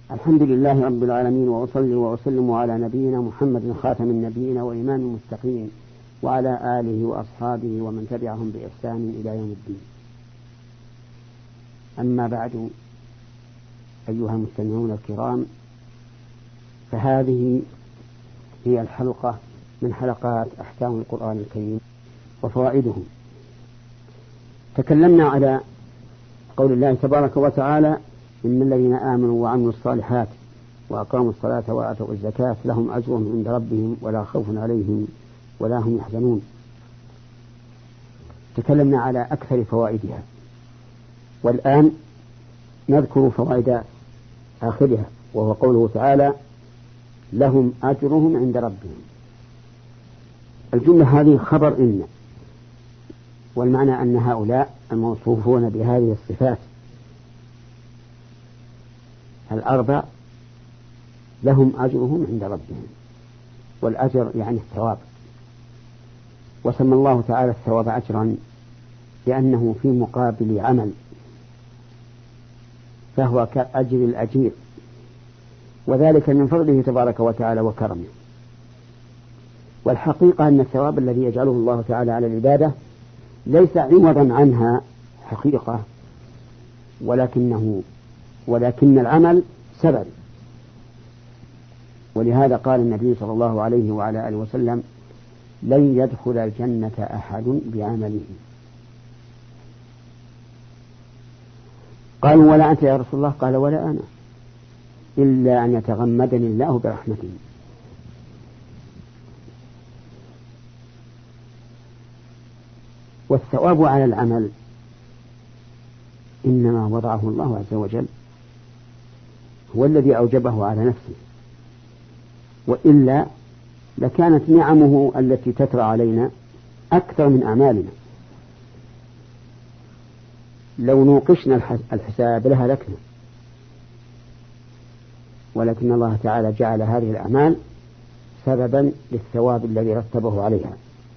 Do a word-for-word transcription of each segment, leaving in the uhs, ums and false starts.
الحمد لله رب العالمين، وأصلي وأسلم على نبينا محمد خاتم النبيين وإمام المتقين، وعلى آله وأصحابه ومن تبعهم بإحسان إلى يوم الدين. أما بعد، أيها المستمعون الكرام، فهذه هي الحلقة من حلقات أحكام القرآن الكريم وفوائده. تكلمنا على قول الله تبارك وتعالى: إن الذين آمنوا وعملوا الصالحات وأقاموا الصلاة وآتوا الزكاة لهم أجرهم عند ربهم ولا خوف عليهم ولا هم يحزنون. تكلمنا على أكثر فوائدها، والآن نذكر فوائد آخرها، وهو قوله تعالى: لهم أجرهم عند ربهم. الجملة هذه خبر إن، والمعنى أن هؤلاء الموصوفون بهذه الصفات الأربع لهم أجرهم عند ربهم، والأجر يعني الثواب. وسمى الله تعالى الثواب أجرا لأنه في مقابل عمل، فهو كأجر الأجير، وذلك من فضله تبارك وتعالى وكرمه. والحقيقة أن الثواب الذي يجعله الله تعالى على العبادة ليس عوضا عنها حقيقة، ولكنه ولكن العمل سبب. ولهذا قال النبي صلى الله عليه وعلى آله وسلم: لن يدخل الجنة أحد بعمله. قالوا: ولا أنت يا رسول الله؟ قال: ولا أنا، إلا أن يتغمدني الله برحمته. والثواب على العمل إنما وضعه الله عز وجل، هو الذي أوجبه على نفسه، وإلا لكانت نعمه التي تترى علينا أكثر من أعمالنا. لو نوقشنا الحساب لهلكنا، ولكن الله تعالى جعل هذه الأعمال سببا للثواب الذي رتبه عليها.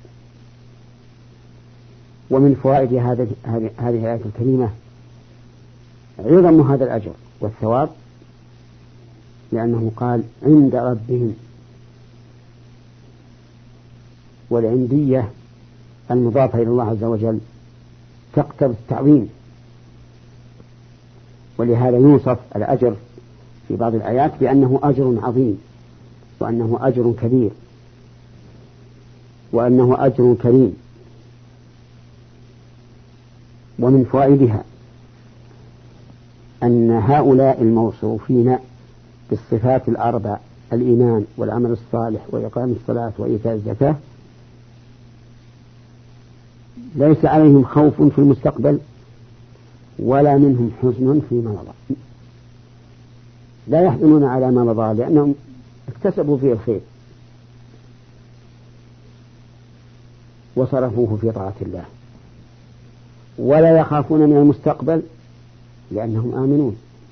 ومن فوائد هذه الآية الكريمة عظم هذا الأجر والثواب، لأنه قال: عند ربهم. والعندية المضافة إلى الله عز وجل تقتضي التعظيم، ولهذا يوصف الأجر في بعض الآيات بأنه أجر عظيم، وأنه أجر كبير، وأنه أجر كريم. ومن فوائدها أن هؤلاء الموصوفين بالصفات الأربع: الإيمان والعمل الصالح وإقام الصلاة وإيتاء الزكاة، ليس عليهم خوف في المستقبل ولا منهم حزن فيما مضى. لا يحزنون على ما مضى لأنهم اكتسبوا فيه الخير وصرفوه في طاعة الله، ولا يخافون من المستقبل لأنهم آمنون.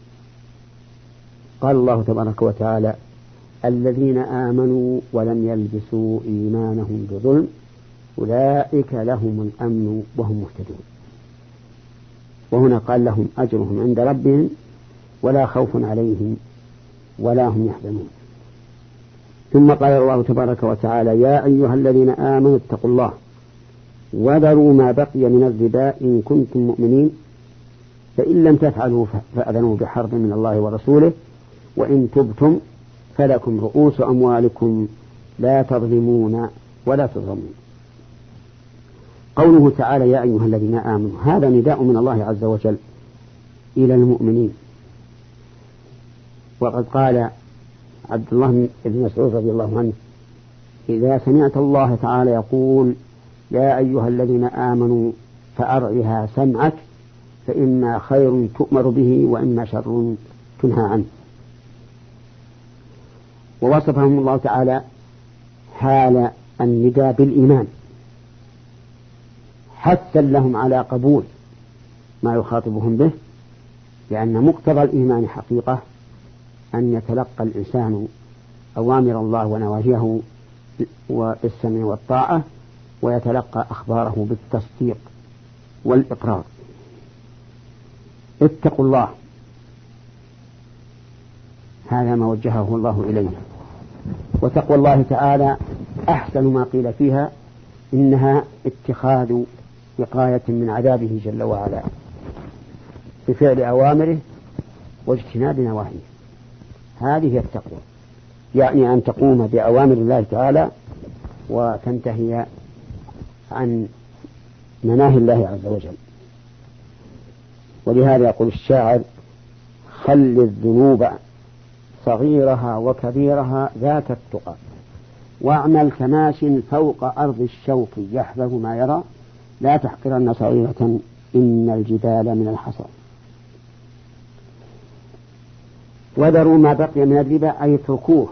قال الله تبارك وتعالى: الذين آمنوا ولم يلبسوا إيمانهم بظلم أولئك لهم الأمن وهم مهتدون. وهنا قال: لهم أجرهم عند ربهم ولا خوف عليهم ولا هم يحزنون. ثم قال الله تبارك وتعالى: يا أيها الذين آمنوا اتقوا الله وذروا ما بقي من الربا إن كنتم مؤمنين، فإن لم تفعلوا فأذنوا بحرب من الله ورسوله، وإن تبتم فلكم رؤوس أموالكم لا تظلمون ولا تظلمون. قوله تعالى: يا أيها الذين آمنوا، هذا نداء من الله عز وجل إلى المؤمنين. وقد قال عبد الله بن مسعود رضي الله عنه: إذا سمعت الله تعالى يقول: يا أيها الذين آمنوا فأرعها سمعك، فإما خير تؤمر به وإما شر تنهى عنه. ووصفهم الله تعالى حال النداء بالإيمان، حثا لهم على قبول ما يخاطبهم به، لأن مقتضى الإيمان حقيقة أن يتلقى الإنسان أوامر الله ونواهيه بالسمع والطاعة، ويتلقى أخباره بالتصديق والإقرار. اتقوا الله هذا ما وجهه الله إليه. وتقوى الله تعالى أحسن ما قيل فيها إنها اتخاذ وقاية من عذابه جل وعلا بفعل أوامره واجتناب نواهيه. هذه هي التقوى، يعني أن تقوم بأوامر الله تعالى وتنتهي عن مناهي الله عز وجل. ولهذا يقول الشاعر: خل الذنوب صغيرها وكبيرها ذاك التقى، واعمل كماش فوق أرض الشوك يحذر ما يرى، لا تحقرن صغيرة إن الجبال من الحصى. وذروا ما بقي من الربا أي اتركوه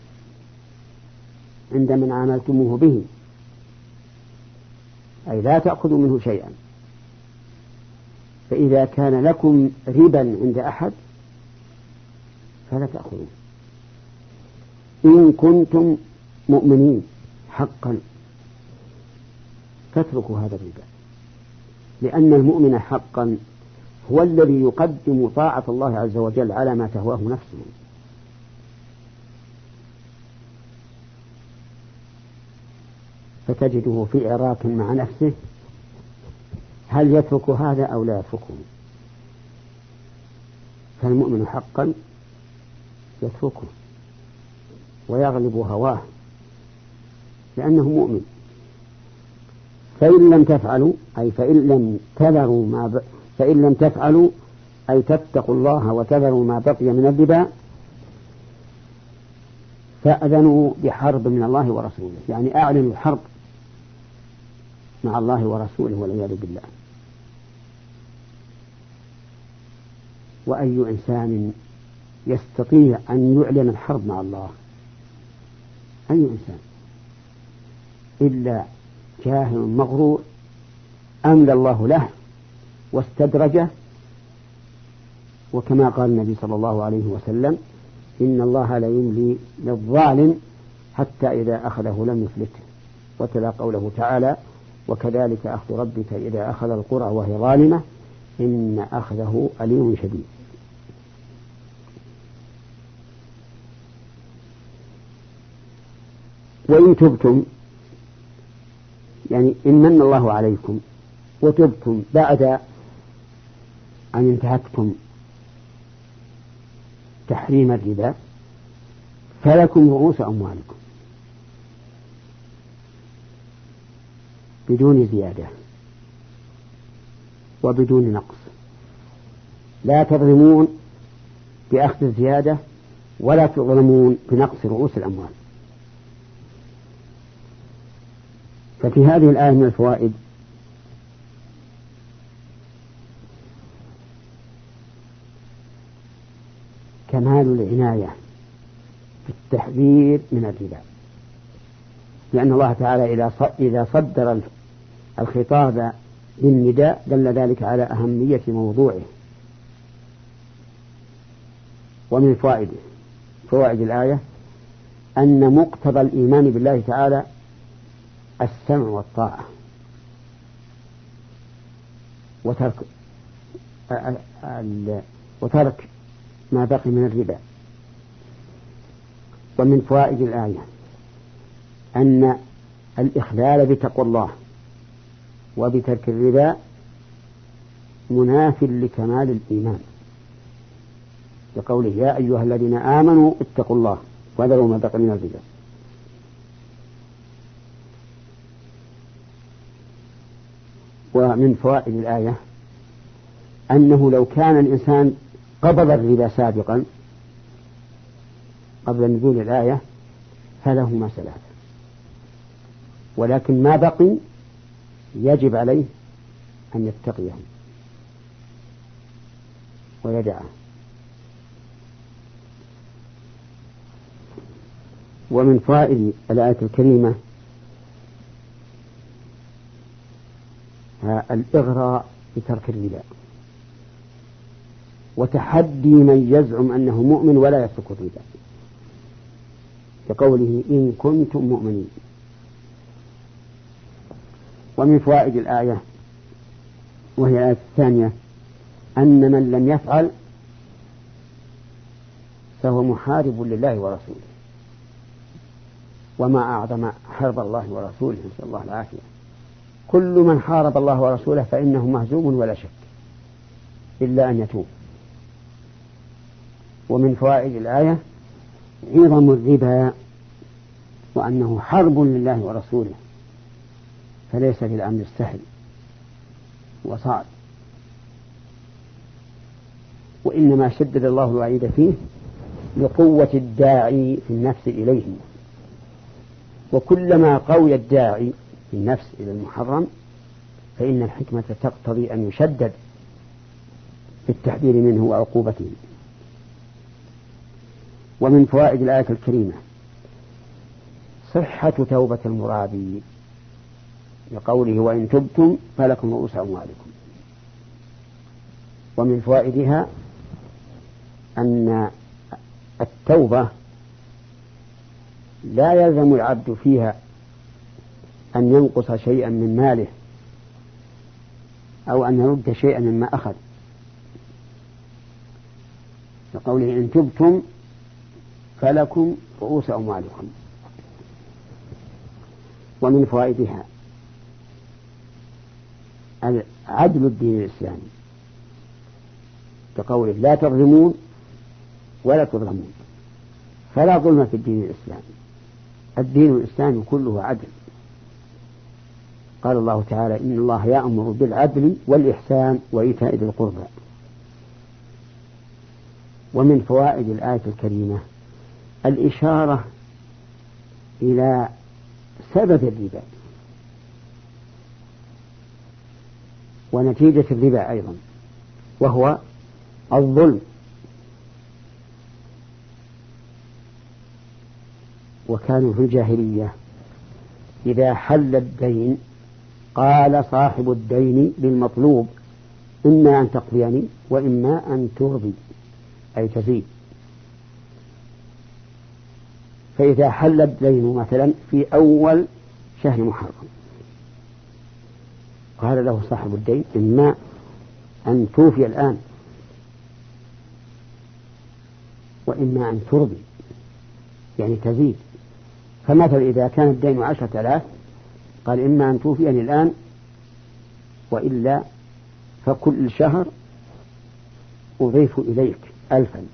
عند من عاملتموه به، أي لا تأخذوا منه شيئا. فإذا كان لكم ربا عند أحد فلا تأخذوه إن كنتم مؤمنين حقا، فاتركوا هذا الربا، لأن المؤمن حقا هو الذي يقدم طاعة الله عز وجل على ما تهواه نفسه. فتجده في عراك مع نفسه هل يترك هذا أو لا يتركه. فالمؤمن حقا يتركه ويغلب هواه لأنه مؤمن. فإن لم تفعلوا أي فإن لم تذروا ما ب... فإن لم تفعلوا أي تتقوا الله وتذروا ما بقي من الربا فأذنوا بحرب من الله ورسوله، يعني أعلنوا الحرب مع الله ورسوله والعياذ بالله. وأي إنسان يستطيع أن يعلن الحرب مع الله؟ أي إنسان إلا جاهل مغرور أملى الله له واستدرجه. وكما قال النبي صلى الله عليه وسلم: إن الله لا يملي للظالم حتى إذا أخذه لم يفلته. وتلا قوله تعالى: وكذلك أخذ ربك إذا أخذ القرى وهي ظالمة إن أخذه أليم شديد. وإن تبتم يعني إن من الله عليكم وتبتم بعد أن انتهكتم تحريم الربا فلكم رؤوس أموالكم بدون زيادة وبدون نقص، لا تظلمون بأخذ الزيادة ولا تظلمون بنقص رؤوس الأموال. ففي هذه الآية من الفوائد كمال العناية في التحذير من الربا، لأن الله تعالى إذا صدر الخطاب بالنداء دل ذلك على أهمية موضوعه. ومن فوائد فوائد الآية أن مقتضى الإيمان بالله تعالى السمع والطاعة وترك وترك ما بقي من الربا. ومن فوائد الآية أن الإخلال بتقوى الله وبترك الربا مناف لكمال الإيمان، لقوله: يا أيها الذين آمنوا اتقوا الله وذروا ما بقي من الربا. ومن فوائد الآية أنه لو كان الإنسان قبض الربا سابقا قبل نزول الآية فله ما سلف، ولكن ما بقي يجب عليه أن يتقيه ويدعه. ومن فوائد الآية الكريمة الإغراء بترك الربا وتحدي من يزعم أنه مؤمن ولا يترك الربا، كقوله: إن كنتم مؤمنين. ومن فوائد الآية وهي الآية الثانية أن من لم يفعل فهو محارب لله ورسوله. وما أعظم حرب الله ورسوله، نسأل الله العافية. كل من حارب الله ورسوله فإنه مهزوم ولا شك، إلا أن يتوب. ومن فوائد الآية عظم الربا، وأنه حرب لله ورسوله، فليس في الأمر السهل وصعب، وإنما شدد الله الوعيد فيه لقوة الداعي في النفس إليه. وكلما قوي الداعي في النفس إلى المحرم فإن الحكمة تقتضي أن يشدد في التحذير منه وعقوبته. ومن فوائد الآية الكريمة صحة توبة المرابي، لقوله وإن تبتم فلكم رؤوس أموالكم. ومن فوائدها أن التوبة لا يلزم العبد فيها أن ينقص شيئا من ماله أو أن يرد شيئا مما أخذ، لقوله إن تبتم فلكم رؤوس أموالكم. ومن فوائدها عدل الدين الإسلامي، كقوله لا تظلمون ولا تظلمون، فلا ظلم في الدين الإسلامي. الدين الإسلامي كله عدل. قال الله تعالى إن الله يأمر بالعدل والإحسان وإيتاء ذي القربى. ومن فوائد الآية الكريمة الإشارة إلى سبب الربا ونتيجة الربا أيضا، وهو الظلم. وكانوا في الجاهلية إذا حل الدين قال صاحب الدين للمطلوب إما أن تقضيني وإما أن ترضي، أي تزيد. فإذا حل الدين مثلا في أول شهر محرم قال له صاحب الدين إما أن توفي الآن وإما أن ترضي، يعني تزيد. فمثلا إذا كان الدين عشرة آلاف قال إما أن توفيني الآن وإلا فكل شهر أضيف إليك ألفا.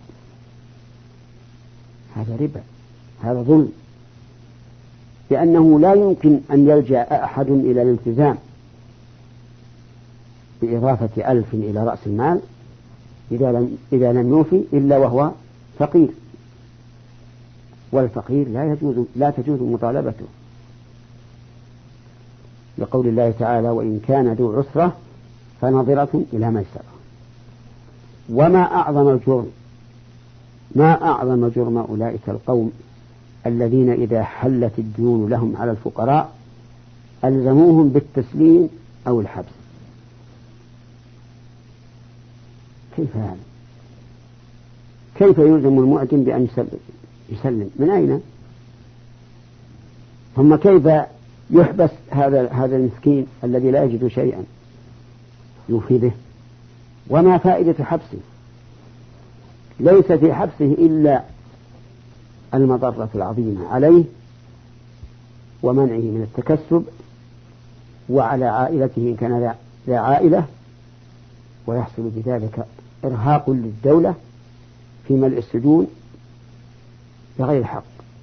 هذا ربا، هذا ظلم، لأنه لا يمكن أن يلجأ أحد إلى الالتزام بإضافة ألف إلى رأس المال إذا لم, إذا لم يوفي إلا وهو فقير، والفقير لا يجوز لا تجوز مطالبته، لقول الله تعالى وإن كان ذو عسرة فنظرة إلى ميسرة. وما أعظم الجرم ما أعظم جرم أولئك القوم الذين إذا حلت الديون لهم على الفقراء ألزموهم بالتسليم أو الحبس. كيف هذا؟ كيف يلزم المؤتم بأن يسلم؟ من أين؟ ثم كيف يحبس هذا هذا المسكين الذي لا يجد شيئا يوفي به؟ وما فائدة حبسه؟ ليس في حبسه إلا المضرة العظيمة عليه ومنعه من التكسب، وعلى عائلته إن كان لا عائلة، ويحصل بذلك إرهاق للدولة في ملء السجون بغير حق.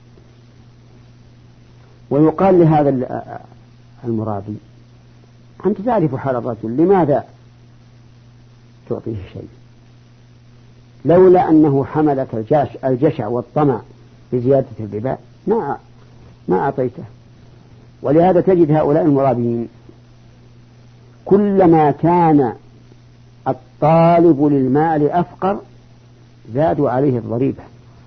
ويقال لهذا المرابي أنت تعرف حال الرجل، لماذا تعطيه شيء؟ لولا أنه حملك الجش الجشع والطمع بزيادة الربا ما ما أعطيته. ولهذا تجد هؤلاء المرابين كلما كان الطالب للمال أفقر زادوا عليه الضريبة،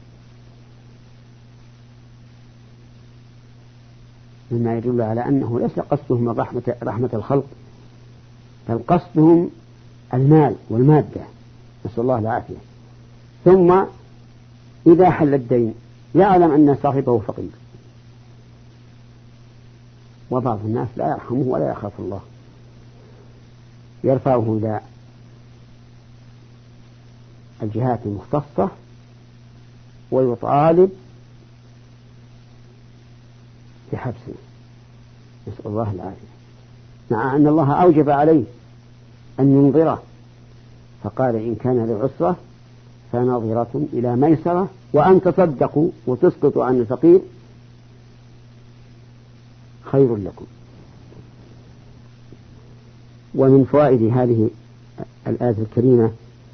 مما يدل على أنه ليس قصدهم من رحمة, رحمة الخلق، بل قصدهم المال والمادة، نسأل الله العافية. ثم إذا حل الدين يعلم أن صاحبه فقير، وبعض الناس لا يرحمه ولا يخاف الله، يرفعه إلى الجهات المختصة ويطالب بحبسه، نسأل الله العافية، مع أن الله أوجب عليه أن ينظره، فقال إن كان لعسرة فنظرة إلى ميسرة وأن تصدقوا وتسقطوا عن الفقير خير لكم. ومن فوائد هذه الآية الكريمة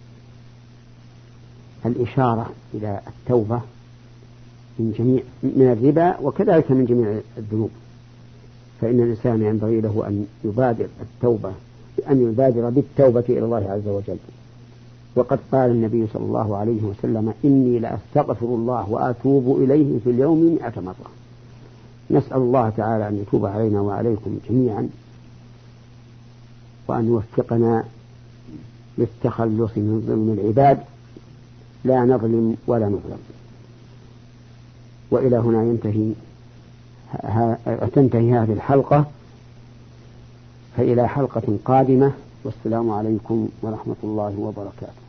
الإشارة إلى التوبة من جميع من الربا وكذلك من جميع الذنوب، فإن الإنسان ينبغي له أن يبادر التوبة بأن يبادر بالتوبة إلى الله عز وجل. وقد قال النبي صلى الله عليه وسلم إني لأستغفر الله وأتوب إليه في اليوم مئة مرة. نسأل الله تعالى أن يتوب علينا وعليكم جميعا، وأن يوفقنا للتخلص من ظلم العباد، لا نظلم ولا نظلم. وإلى هنا ينتهي تنتهي هذه الحلقة، فإلى حلقة قادمة، والسلام عليكم ورحمة الله وبركاته.